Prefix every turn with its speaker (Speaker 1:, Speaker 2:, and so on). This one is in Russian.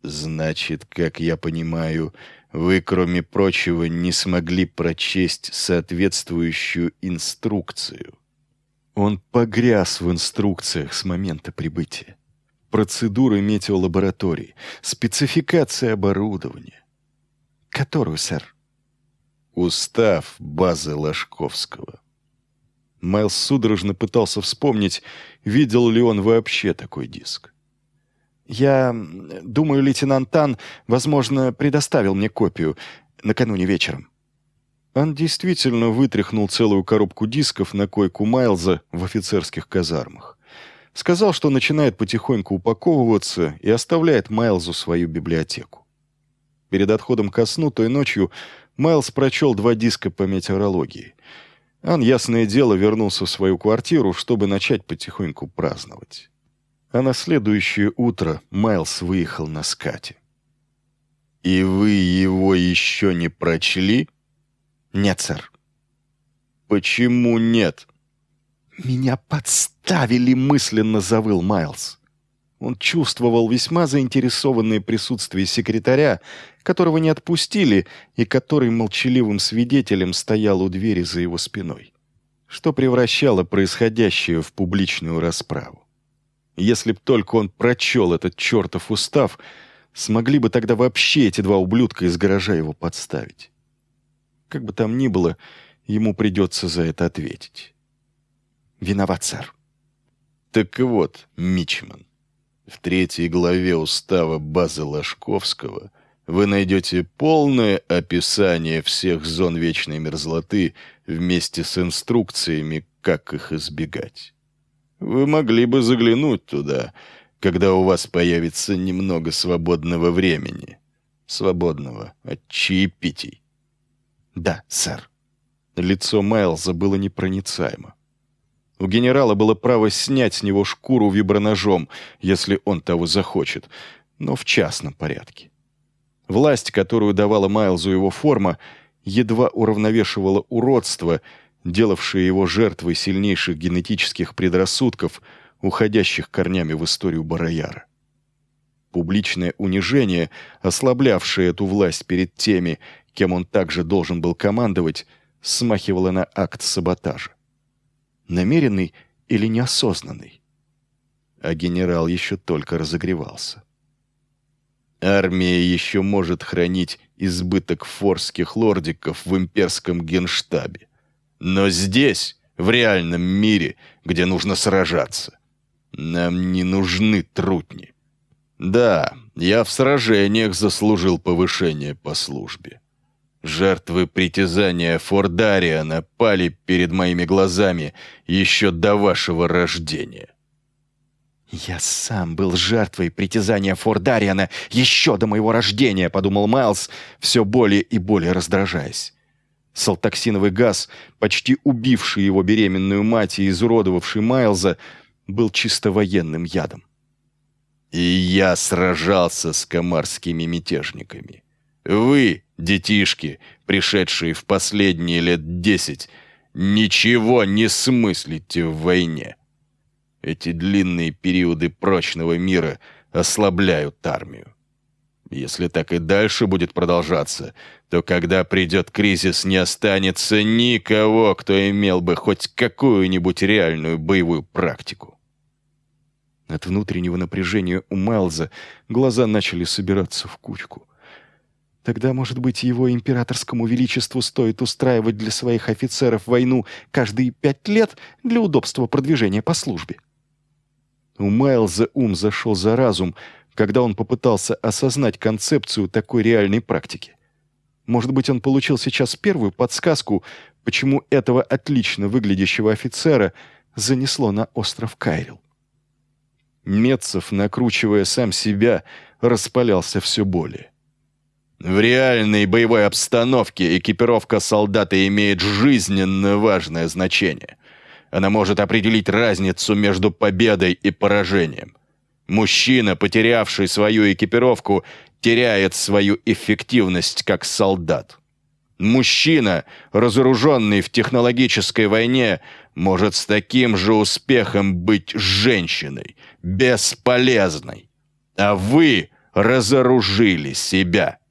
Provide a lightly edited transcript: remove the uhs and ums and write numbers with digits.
Speaker 1: Значит, как я понимаю, вы, кроме прочего, не смогли прочесть соответствующую инструкцию. Он погряз в инструкциях с момента прибытия. Процедуры метеолабораторий, спецификация оборудования. Которую, сэр? Устав базы Ложковского. Майлз судорожно пытался вспомнить, видел ли он вообще такой диск. «Я думаю, лейтенант Тан, возможно, предоставил мне копию накануне вечером». Он действительно вытряхнул целую коробку дисков на койку Майлза в офицерских казармах. Сказал, что начинает потихоньку упаковываться и оставляет Майлзу свою библиотеку. Перед отходом ко сну той ночью Майлз прочел 2 диска по метеорологии. Он, ясное дело, вернулся в свою квартиру, чтобы начать потихоньку праздновать. А на следующее утро Майлз выехал на скате. «И вы его еще не прочли?» «Нет, сэр». «Почему нет?» «Меня подставили», — мысленно завыл Майлз. Он чувствовал весьма заинтересованное присутствие секретаря, которого не отпустили и который молчаливым свидетелем стоял у двери за его спиной, что превращало происходящее в публичную расправу. Если б только он прочел этот чертов устав, смогли бы тогда вообще эти 2 ублюдка из гаража его подставить. Как бы там ни было, ему придется за это ответить. «Виноват, сэр». «Так вот, Мичман, в 3 главе устава базы Ложковского вы найдете полное описание всех зон вечной мерзлоты вместе с инструкциями, как их избегать. Вы могли бы заглянуть туда, когда у вас появится немного свободного времени, свободного от чаепитий». «Да, сэр». Лицо Майлза было непроницаемо. У генерала было право снять с него шкуру виброножом, если он того захочет, но в частном порядке. Власть, которую давала Майлзу его форма, едва уравновешивала уродство, делавшее его жертвой сильнейших генетических предрассудков, уходящих корнями в историю Барояра. Публичное унижение, ослаблявшее эту власть перед теми, кем он также должен был командовать, смахивало на акт саботажа. Намеренный или неосознанный? А генерал еще только разогревался. Армия еще может хранить избыток форских лордиков в имперском генштабе. Но здесь, в реальном мире, где нужно сражаться, нам не нужны трутни. Да, я в сражениях заслужил повышение по службе. Жертвы притязания Фордариана пали перед моими глазами еще до вашего рождения. «Я сам был жертвой притязания Фордариана еще до моего рождения», — подумал Майлз, все более и более раздражаясь. Салтоксиновый газ, почти убивший его беременную мать и изуродовавший Майлза, был чисто военным ядом. «И я сражался с камарскими мятежниками. Вы, детишки, пришедшие в последние лет 10, ничего не смыслите в войне. Эти длинные периоды прочного мира ослабляют армию. Если так и дальше будет продолжаться, то когда придет кризис, не останется никого, кто имел бы хоть какую-нибудь реальную боевую практику». От внутреннего напряжения у Майлза глаза начали собираться в кучку. Тогда, может быть, его императорскому величеству стоит устраивать для своих офицеров войну каждые 5 лет для удобства продвижения по службе. У Майлза ум зашел за разум, когда он попытался осознать концепцию такой реальной практики. Может быть, он получил сейчас первую подсказку, почему этого отлично выглядящего офицера занесло на остров Кайрил. Метцев, накручивая сам себя, распалялся все более. В реальной боевой обстановке экипировка солдата имеет жизненно важное значение. Она может определить разницу между победой и поражением. Мужчина, потерявший свою экипировку, теряет свою эффективность как солдат. Мужчина, разоруженный в технологической войне, может с таким же успехом быть женщиной, бесполезной. А вы, разоружили себя.